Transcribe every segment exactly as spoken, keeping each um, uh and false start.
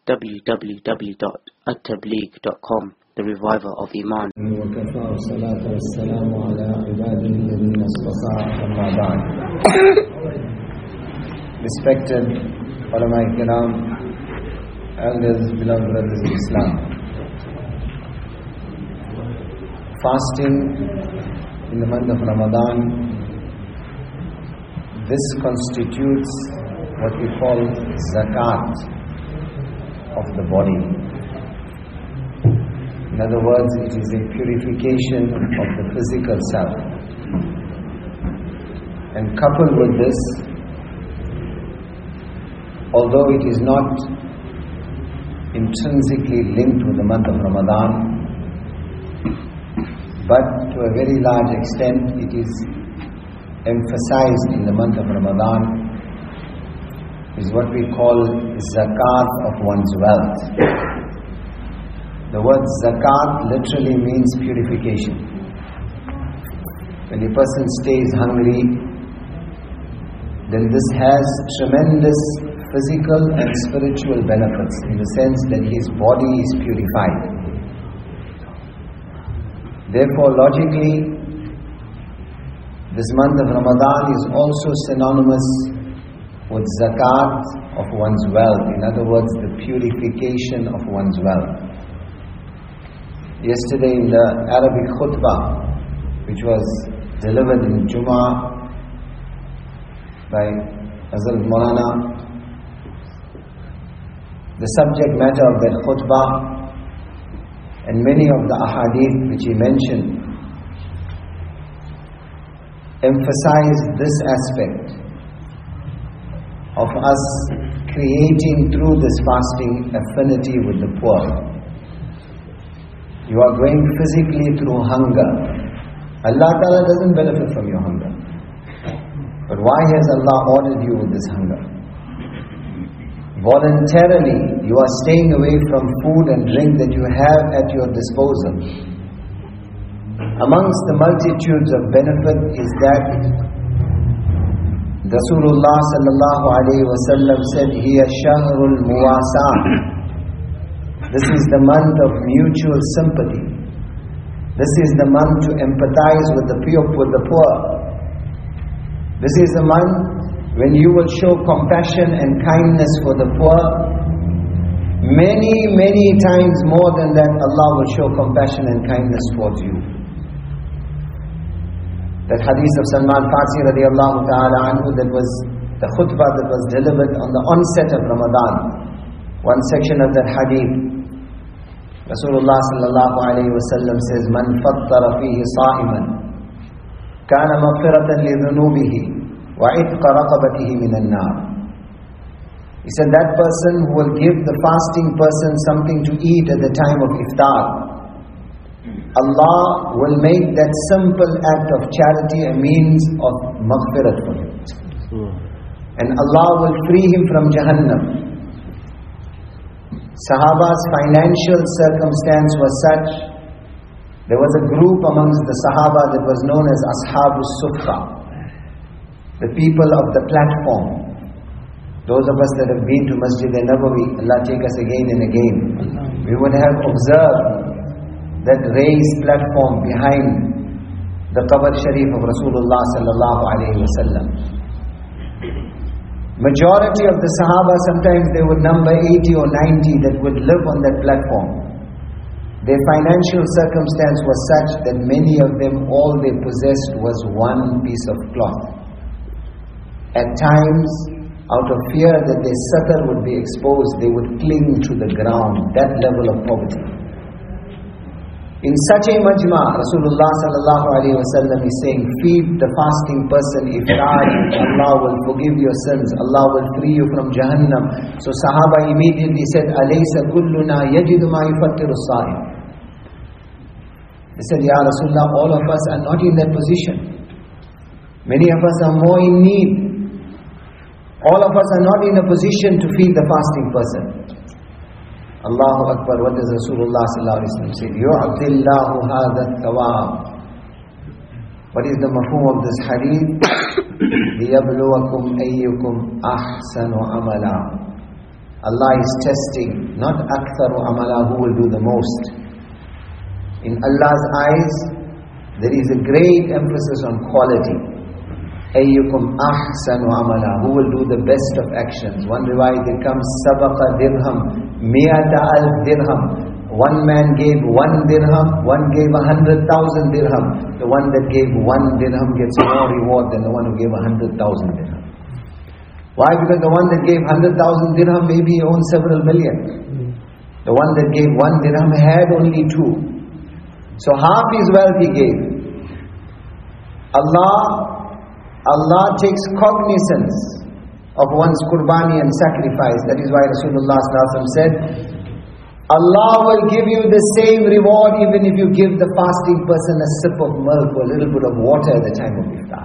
w w w dot at tabligh dot com, the reviver of Iman. وكفى والصلاة والسلام على عباده الذين اصطفى أما بعد. Respected ulama kiram, elders, beloved brothers in Islam, fasting in the month of Ramadan, this constitutes what we call zakat of the body. In other words, it is a purification of the physical self. And coupled with this, although it is not intrinsically linked with the month of Ramadan, but to a very large extent it is emphasized in the month of Ramadan, is what we call zakat of one's wealth. The word zakat literally means purification. When a person stays hungry, then this has tremendous physical and spiritual benefits in the sense that his body is purified. Therefore, logically, this month of Ramadan is also synonymous with zakat of one's wealth. In other words, the purification of one's wealth. Yesterday in the Arabic khutbah, which was delivered in Jummah by Hazrat Maulana, the subject matter of that khutbah and many of the ahadith which he mentioned emphasized this aspect of us creating through this fasting affinity with the poor. You are going physically through hunger. Allah Ta'ala doesn't benefit from your hunger. But why has Allah ordered you with this hunger? Voluntarily, you are staying away from food and drink that you have at your disposal. Amongst the multitudes of benefit is that Rasulullah sallallahu alayhi wa sallam said, "Hiya shahrul muwasat." This is the month of mutual sympathy. This is the month to empathize with the with the poor. This is the month when you will show compassion and kindness for the poor. Many, many times more than that, Allah will show compassion and kindness towards you. That hadith of Salman Farsi radiallahu ta'ala anhu, that was the khutbah that was delivered on the onset of Ramadan. One section of that hadith, Rasulullah sallallahu alayhi wa sallam says, "Man fattara fihi sa'iman, kana maghfiratan li dhunubihi, wa itqa raqabatihi minan nar." He said, that person who will give the fasting person something to eat at the time of iftar, Allah will make that simple act of charity a means of maghfirat for him. And Allah will free him from Jahannam. Sahaba's financial circumstance was such, there was a group amongst the Sahaba that was known as Ashabus Suffah, the people of the platform. Those of us that have been to Masjid al-Nabawi, Allah take us again and again, we would have observed that raised platform behind the Qabr Sharif of Rasulullah sallallahu alayhi wa sallam. Majority of the Sahaba, sometimes they would number eighty or ninety that would live on that platform. Their financial circumstance was such that many of them, all they possessed was one piece of cloth. At times, out of fear that their satar would be exposed, they would cling to the ground, that level of poverty. In such a majma, Rasulullah sallallahu alayhi wa sallam is saying, feed the fasting person iftar, Allah will forgive your sins, Allah will free you from Jahannam. So Sahaba immediately said, "Alaysa kulluna yajidu ma yufattiru as-sa'im." They said, "Ya Rasulullah, all of us are not in that position. Many of us are more in need. All of us are not in a position to feed the fasting person." Allahu Akbar, what does Rasulullah sallallahu alayhi wa sallam say? "Yu'tillahu hadha thawab." What is the mafhum of this hadith? لِيَبْلُوَكُمْ أَيُّكُمْ أَحْسَنُ عَمَلًا. Allah is testing, not aktharu amala, who will do the most. In Allah's eyes, there is a great emphasis on quality. Ayyukum ahsanu amala, who will do the best of actions. One riwayat it comes, sabaqa dirham, miyata al dirham. One man gave one dirham, one gave a hundred thousand dirham. The one that gave one dirham gets more reward than the one who gave a hundred thousand dirham. Why? Because the one that gave hundred thousand dirham maybe he owns several million. The one that gave one dirham had only two. So half his wealth he gave. Allah, Allah takes cognizance of one's qurbani and sacrifice. That is why Rasulullah sallallahu alaihi wasallam said, Allah will give you the same reward even if you give the fasting person a sip of milk or a little bit of water at the time of iftar.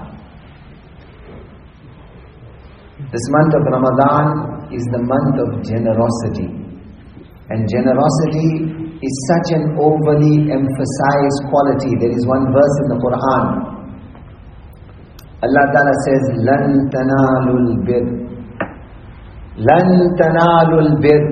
This month of Ramadan is the month of generosity. And generosity is such an overly emphasized quality. There is one verse in the Quran. Allah Ta'ala says, لَن تَنَالُوا الْبِرِّ لَن تَنَالُوا الْبِرِّ.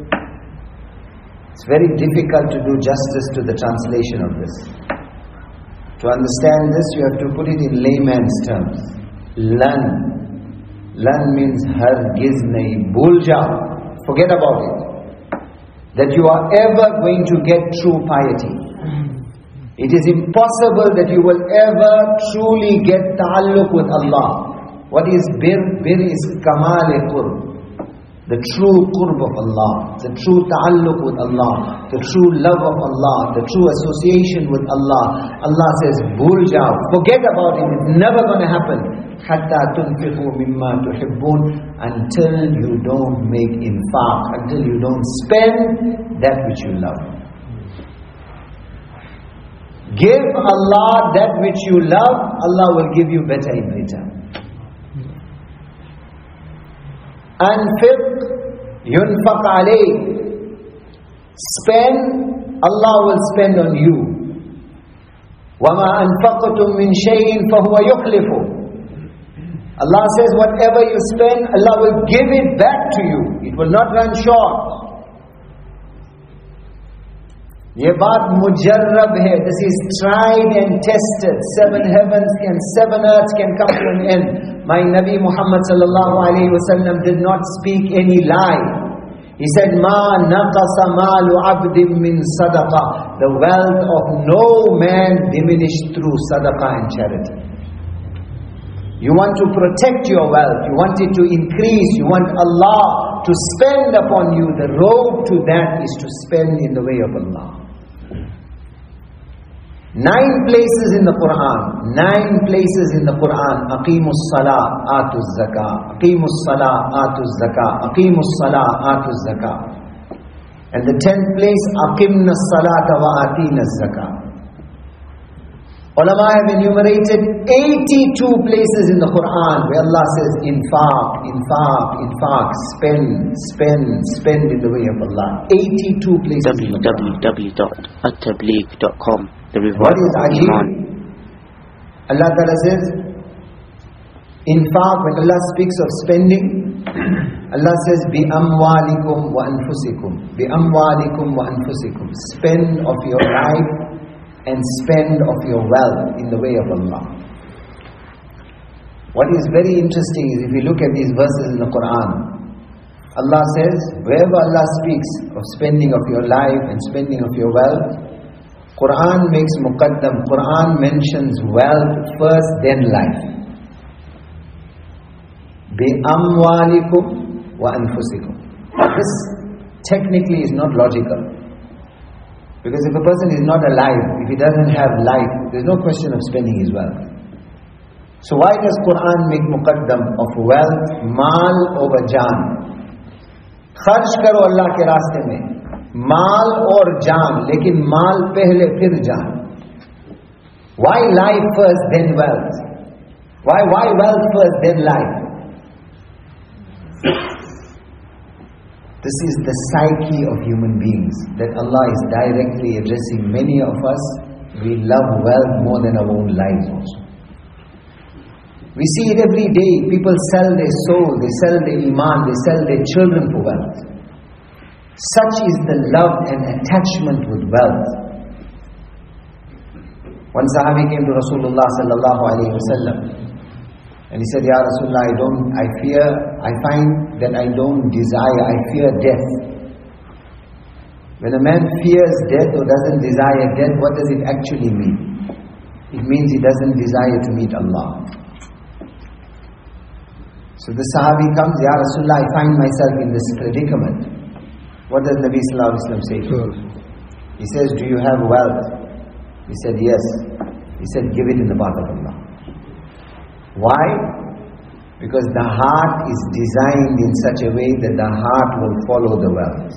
It's very difficult to do justice to the translation of this. To understand this, you have to put it in layman's terms. Lan. Lan means hargiz nahi, bhul jao, forget about it. That you are ever going to get true piety. It is impossible that you will ever truly get ta'alluq with Allah. What is bir? Bir is kamal-e-qurb. The true qurb of Allah, the true ta'alluq with Allah, the true love of Allah, the true association with Allah. Allah says, bhul jao, forget about it, it's never going to happen. Hatta tunfiqu mimma tuhibbun, until you don't make infaq, until you don't spend that which you love. Give Allah that which you love, Allah will give you better in return. Anfiq yunfaq alayk. Spend, Allah will spend on you. وَمَا أَنفَقْتُم مِّن شَيْءٍ فَهُوَ يُخْلِفُ. Allah says whatever you spend, Allah will give it back to you. It will not run short. Ye baat mujarrab hai. This is tried and tested. Seven heavens and seven earths can come to an end. My Nabi Muhammad sallallahu alayhi wa sallam did not speak any lie. He said, Ma naqasa malu abdim min sadaqah. The wealth of no man diminished through sadaqah and charity. You want to protect your wealth, you want it to increase, you want Allah to spend upon you. The road to that is to spend in the way of Allah. Nine places in the Quran, nine places in the Quran, Aqimus Salah, Atuz Zakah, Aqimus Salah, Atuz Zakah, Aqimus Salah, Atuz Zakah. And the tenth place, Aqimna Salata wa Atina Zakah. Ulama have enumerated eighty-two places in the Quran where Allah says, infaq, infaq, infaq, spend, spend, spend in the way of Allah. eighty-two places. w w w dot at tabligh dot com. The What is ajib? Allah Ta'ala says, infaq, when Allah speaks of spending, Allah says, bi amwalikum wa anfusikum. Bi amwalikum wa anfusikum. Spend of your life and spend of your wealth in the way of Allah. What is very interesting is if you look at these verses in the Quran, Allah says, wherever Allah speaks of spending of your life and spending of your wealth, Quran makes muqaddam. Quran mentions wealth first, then life. Bi amwalikum wa anfusikum. This technically is not logical. Because if a person is not alive, if he doesn't have life, there's no question of spending his wealth. So why does Quran make muqaddam of wealth, mal over jaan? Kharch karo Allah ke raaste mein. Mal or jaan, lekin mal pehle fir jaan. Why life first, then wealth? Why, why wealth first, then life? This is the psyche of human beings that Allah is directly addressing. Many of us, we love wealth more than our own lives also. We see it every day. People sell their soul, they sell their iman, they sell their children for wealth. Such is the love and attachment with wealth. One Sahabi came to Rasulullah sallallahu alayhi wa sallam, and he said, Ya Rasulullah, I don't, I fear, I find that I don't desire, I fear death. When a man fears death or doesn't desire death, what does it actually mean? It means he doesn't desire to meet Allah. So the Sahabi comes, Ya Rasulullah, I find myself in this predicament. What does Nabi sallallahu alayhi wa sallam say to him? He says, do you have wealth? He said, yes. He said, give it in the path of Allah. Why? Because the heart is designed in such a way that the heart will follow the wealth.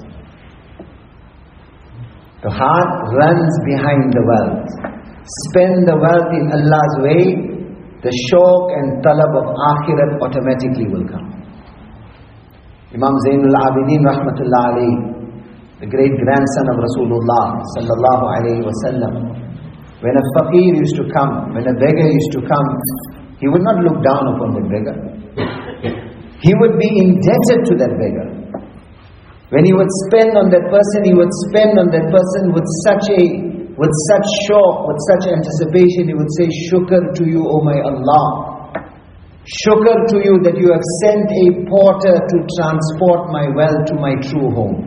The heart runs behind the wealth. Spend the wealth in Allah's way, the shauq and talab of akhirat automatically will come. Imam Zainul Abidin rahmatullah alayhi, the great grandson of Rasulullah sallallahu alayhi wa sallam, when a faqir used to come, when a beggar used to come, he would not look down upon the beggar. He would be indebted to that beggar. When he would spend on that person, he would spend on that person with such a, with such shauq, with such anticipation. He would say, Shukr to you, O my Allah. Shukr to you that you have sent a porter to transport my wealth to my true home.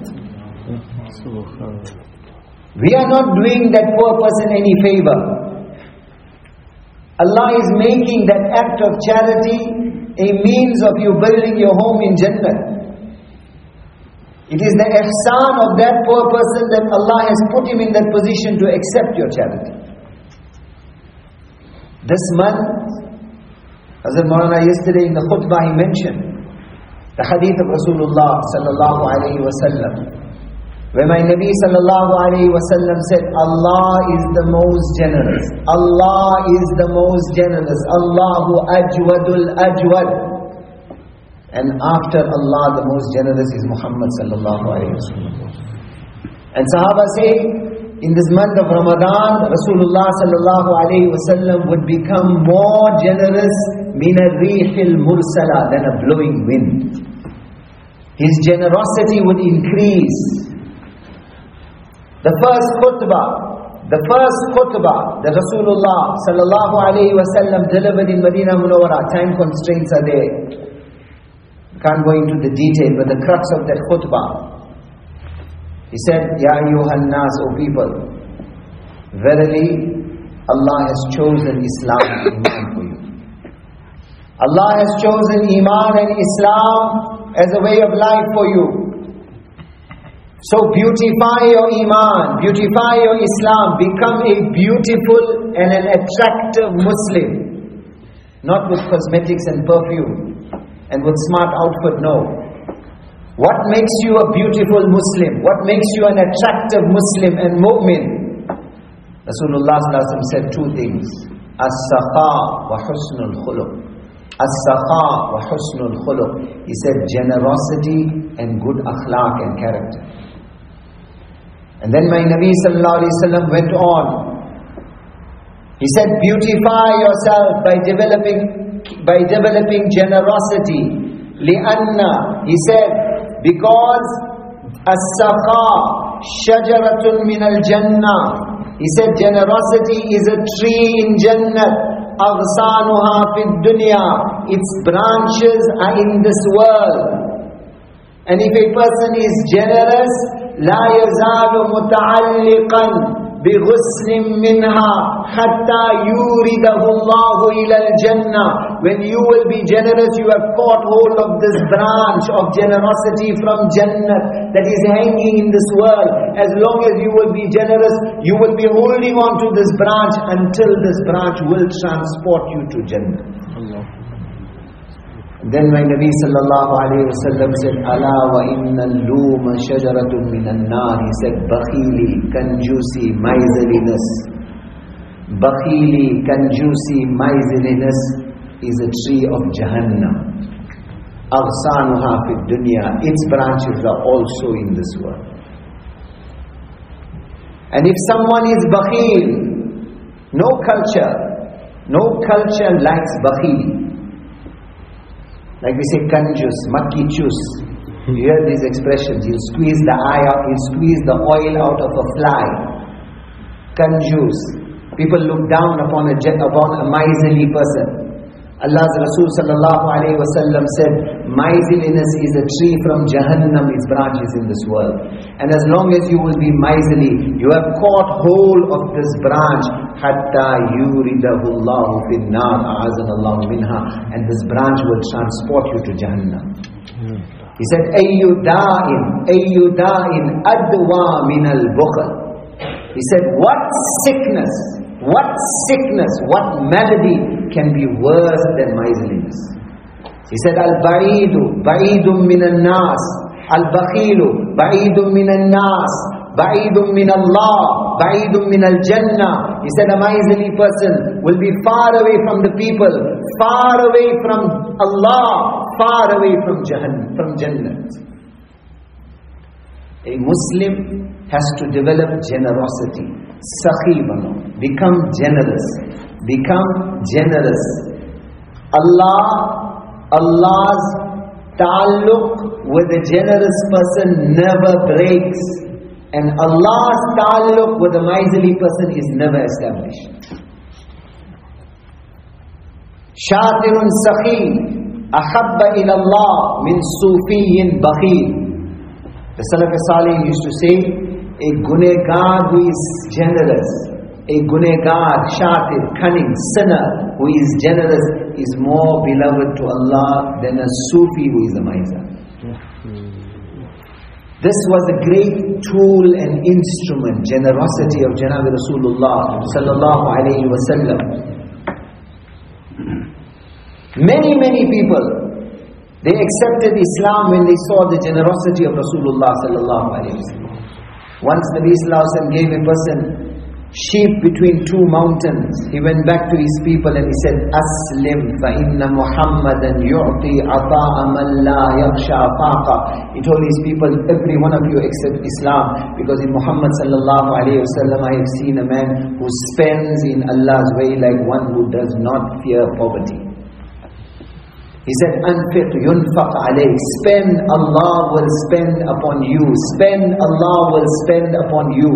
We are not doing that poor person any favor. Allah is making that act of charity a means of you building your home in Jannah. It is the ihsan of that poor person that Allah has put him in that position to accept your charity. This month, Hazrat Maulana yesterday in the khutbah he mentioned the hadith of Rasulullah sallallahu alayhi wa sallam, where my Nabi sallallahu alayhi wa sallam said, Allah is the most generous. Allah is the most generous. Allahu ajwadul ajwad. And after Allah, the most generous is Muhammad sallallahu alayhi wa sallam. And Sahaba say, in this month of Ramadan, Rasulullah sallallahu alayhi wa sallam would become more generous min ar-rihil mursala, than a blowing wind. His generosity would increase. The first khutbah, the first khutbah that Rasulullah sallallahu alayhi wa sallam delivered in Medina Munawwara, time constraints are there. Can't go into the detail, but the crux of that khutbah, he said, Ya ayyuhan nas, O people, verily Allah has chosen Islam and Iman for you. Allah has chosen Iman and Islam as a way of life for you. So beautify your Iman, beautify your Islam, become a beautiful and an attractive Muslim. Not with cosmetics and perfume and with smart outfit, no. What makes you a beautiful Muslim? What makes you an attractive Muslim and mu'min? Rasulullah sallallahu alaihi wasallam said two things. As-sakha wa husnul khuluq. As-sakha wa husnul khuluq. He said generosity and good akhlaq and character. And then my Nabi sallallahu alaihi wasallam went on. He said, beautify yourself by developing by developing generosity. لِأَنَّ, he said, because as-sakha shajaratun min al-jannah. He said generosity is a tree in Jannat. أَغْصَانُهَا فِي الدُّنْيَا. Its branches are in this world. And if a person is generous, لَا يَزَالُ مُتَعَلِّقًا بِغُسْلٍ مِّنْهَا حَتَّى يُورِدَهُ اللَّهُ إِلَى الْجَنَّةِ. When you will be generous, you have caught hold of this branch of generosity from Jannah that is hanging in this world. As long as you will be generous, you will be holding on to this branch until this branch will transport you to Jannah. Allah. Then my Nabi sallallahu alayhi wa sallam said, Ala wa inna al-looma shajaratun min al-nar. He said, Bakhili, kanjusi, miserliness. Bakhili, kanjusi, miserliness is a tree of Jahannam. Aghsanuha fi dunya. Its branches are also in this world. And if someone is bakhil, no culture, no culture likes bakhili. Like we say, kanjus, makki chus. You hear these expressions. He'll squeeze the eye out, he'll squeeze the oil out of a fly. Kanjus. People look down upon a, upon a miserly person. Allah's Rasul sallallahu alayhi wa sallam said, miserliness is a tree from Jahannam, its branches in this world. And as long as you will be miserly, you have caught hold of this branch, hatta yuridahu Allahu fin nar, a'azanallahu minha, and this branch will transport you to Jahannam. He said, ayyu da'in, ayyu da'in adwa min al-bukhl. He said, what sickness, what sickness, what malady can be worse than miserliness? He said, al-ba'idu, ba'idun min al-nas, al-bakhilu, ba'idun min al-nas, ba'idun min Allah, ba'idun min al-jannah. He said, a miserly person will be far away from the people, far away from Allah, far away from Jahannam, from Jannah. A Muslim has to develop generosity. Sakhi bano. Become generous. Become generous. Allah, Allah's ta'alluq with a generous person never breaks. And Allah's ta'alluq with a miserly person is never established. Shatirun sakhi ahabba ila Allah min sufiyin bakhil. The Salaf Salih used to say, a gunegar who is generous, a gunegar, shatir, cunning, sinner who is generous is more beloved to Allah than a Sufi who is a miser. This was a great tool and instrument, generosity of Janab Rasulullah sallallahu alayhi wa sallam. Many, many people, they accepted Islam when they saw the generosity of Rasulullah sallallahu alayhi wa sallam. Once Nabi sallallahu alayhi wa sallam gave a person sheep between two mountains. He went back to his people and he said, Aslim fa inna Muhammadan yu'ti ata'a man la yakhsha faqa. He told his people, every one of you accept Islam, because in Muhammad sallallahu alayhi wa sallam I have seen a man who spends in Allah's way like one who does not fear poverty. He said, Anfiq yunfaq alayk. Spend, Allah will spend upon you. Spend, Allah will spend upon you.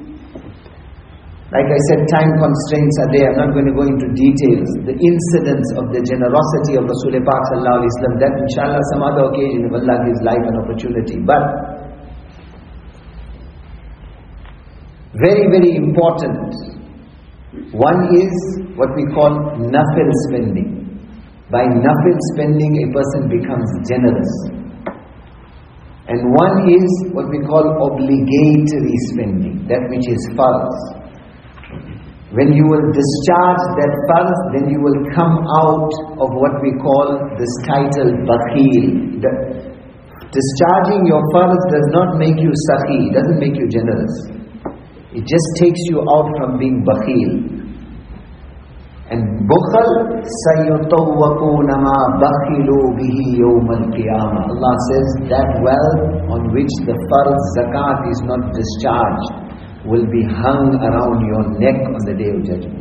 Like I said, time constraints are there. I'm not going to go into details. The incidents of the generosity of Rasul Pak sallallahu alayhi wa sallam, that inshallah some other occasion if Allah gives life and opportunity. But very, very important. One is what we call nafil spending. By nafil spending, a person becomes generous. And one is what we call obligatory spending, that which is farz. When you will discharge that farz, then you will come out of what we call this title, bakhil. Discharging your farz does not make you sakhi, doesn't make you generous. It just takes you out from being bakhil. And bukhl sayutawwaquna ma bakhilu bihi yawm al-qiyamah. Allah says that wealth on which the farz zakat is not discharged will be hung around your neck on the day of judgment.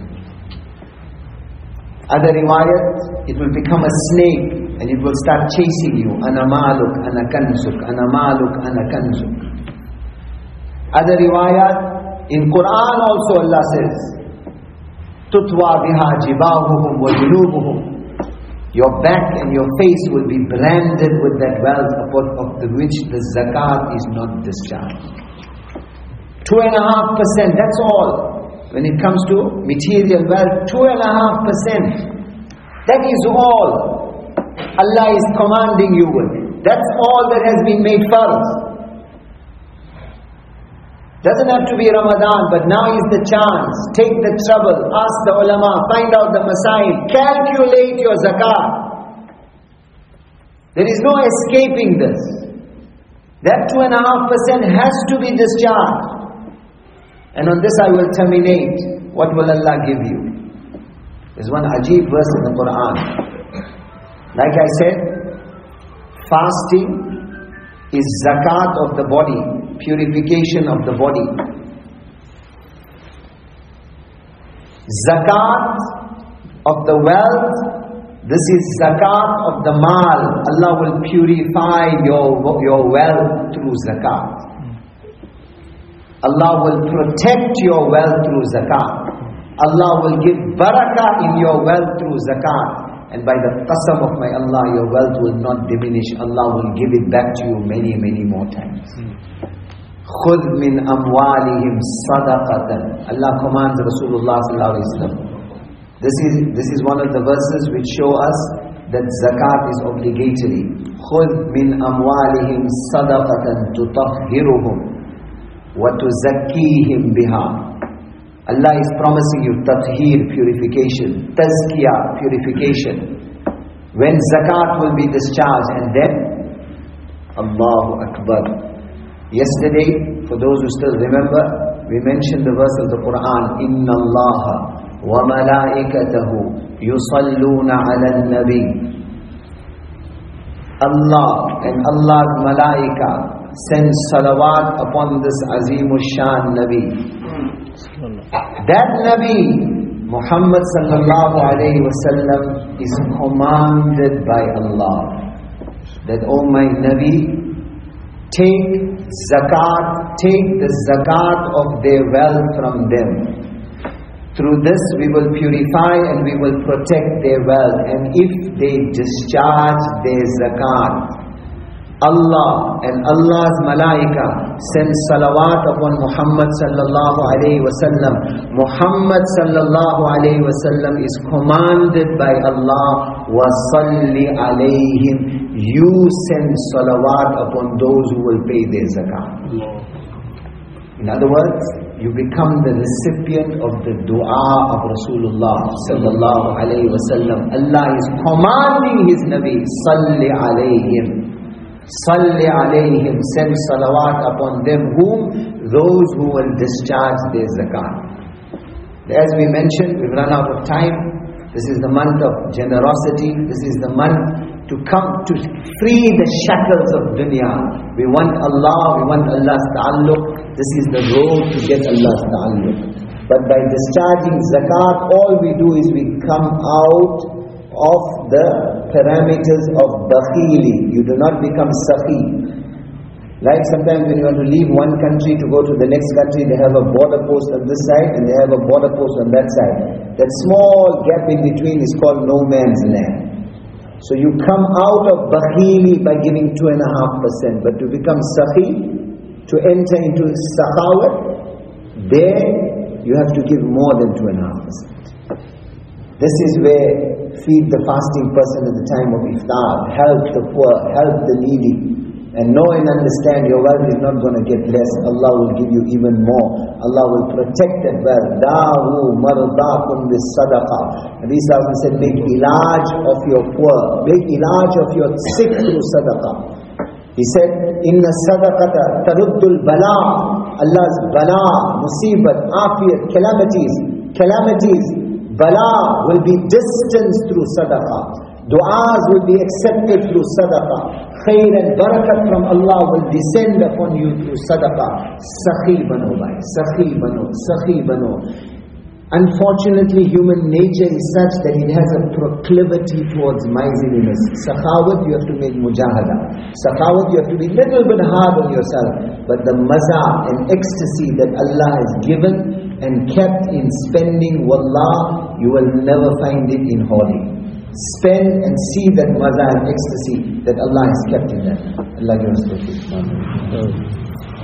Other riwayat, it will become a snake and it will start chasing you. Ana maluk, ana kanzuk, ana maluk, ana kanzuk. Other riwayat, in Quran also Allah says, Tutwa biha jibahuhum wa junubuhum. Your back and your face will be branded with that wealth upon of the which the zakat is not discharged. Two and a half percent, that's all. When it comes to material wealth, two and a half percent. That is all Allah is commanding you with. That's all that has been made farz. Doesn't have to be Ramadan, but now is the chance. Take the trouble, ask the ulama, find out the masail, calculate your zakat. There is no escaping this. That two and a half percent has to be discharged. And on this I will terminate. What will Allah give you? There's one ajib verse in the Quran. Like I said, fasting is zakat of the body, purification of the body. Zakat of the wealth, This is zakat of the mal. Allah will purify your, your wealth through zakat. Allah will protect your wealth through zakat. Allah will give barakah in your wealth through zakat. And by the qasam of my Allah, your wealth will not diminish. Allah will give it back to you many, many more times. خُذْ مِنْ أَمْوَالِهِمْ صَدَقَةً. Allah commands Rasulullah sallallahu alaihi wasallam. This is, this is one of the verses which show us that zakat is obligatory. خُذْ مِنْ أَمْوَالِهِمْ صَدَقَةً تُطَهِّرُهُمْ وَتُزَكِّيهِمْ بِهَا. Allah is promising you tathheer, purification, tazkiyah, purification. When zakat will be discharged, and then Allahu Akbar. Yesterday, for those who still remember, we mentioned the verse of the Quran, Inna Allah wa malaikatahu yusalluna ala al-nabi. Allah and Allah's malaika send salawat upon this Azimul Shan Nabi. That Nabi, Muhammad sallallahu alayhi wa sallam, is commanded by Allah that, O my Nabi, take zakat, take the zakat of their wealth from them. Through this we will purify and we will protect their wealth. And if they discharge their zakat, Allah and Allah's malaika send salawat upon Muhammad sallallahu alayhi wa sallam. Muhammad sallallahu alayhi wa sallam is commanded by Allah, وَصَلِّ عَلَيْهِمْ. You send salawat upon those who will pay their zakat. In other words, you become the recipient of the dua of Rasulullah sallallahu alayhi wa sallam. Allah is commanding His Nabi, صَلِّ عَلَيْهِمْ. Salli alayhim, send salawat upon them. Whom? Those who will discharge their zakat. As we mentioned, we've run out of time. This is the month of generosity. This is the month to come to free the shackles of dunya. We want Allah, we want Allah's ta'alluq. This is the road to get Allah's ta'alluq. But by discharging zakat, all we do is we come out of the parameters of bakhili. You do not become sakhi. Like sometimes when you want to leave one country to go to the next country, they have a border post on this side and they have a border post on that side. That small gap in between is called no man's land. So you come out of bakhili by giving two and a half percent. But to become sakhi, to enter into sakhawat, there you have to give more than two and a half percent. This is where feed the fasting person at the time of iftar, help the poor, help the needy. And know and understand your wealth is not going to get less. Allah will give you even more. Allah will protect that wealth. Da'u mardakum bis sadaqah. Nabi Sallallahu Alaihi Wasallam said, make ilaj of your poor, make ilaj of your sick through sadaqah. He said, inna sadaqata taruddul bala. Allah's bala, musibat, afiyat, calamities, calamities, bala will be distanced through sadaqah. Du'as will be accepted through sadaqah. Khair and barakat from Allah will descend upon you through sadaqah. Sakhi bano bhai, sakhi bano, sakhi bano. Unfortunately, human nature is such that it has a proclivity towards miserliness. Sakhawat, you have to make mujahada. Sakhawat, you have to be little bit hard on yourself. But the maza and ecstasy that Allah has given and kept in spending, wallah, you will never find it in hoarding. Spend and see that maza and ecstasy that Allah has kept in that. Allah give us the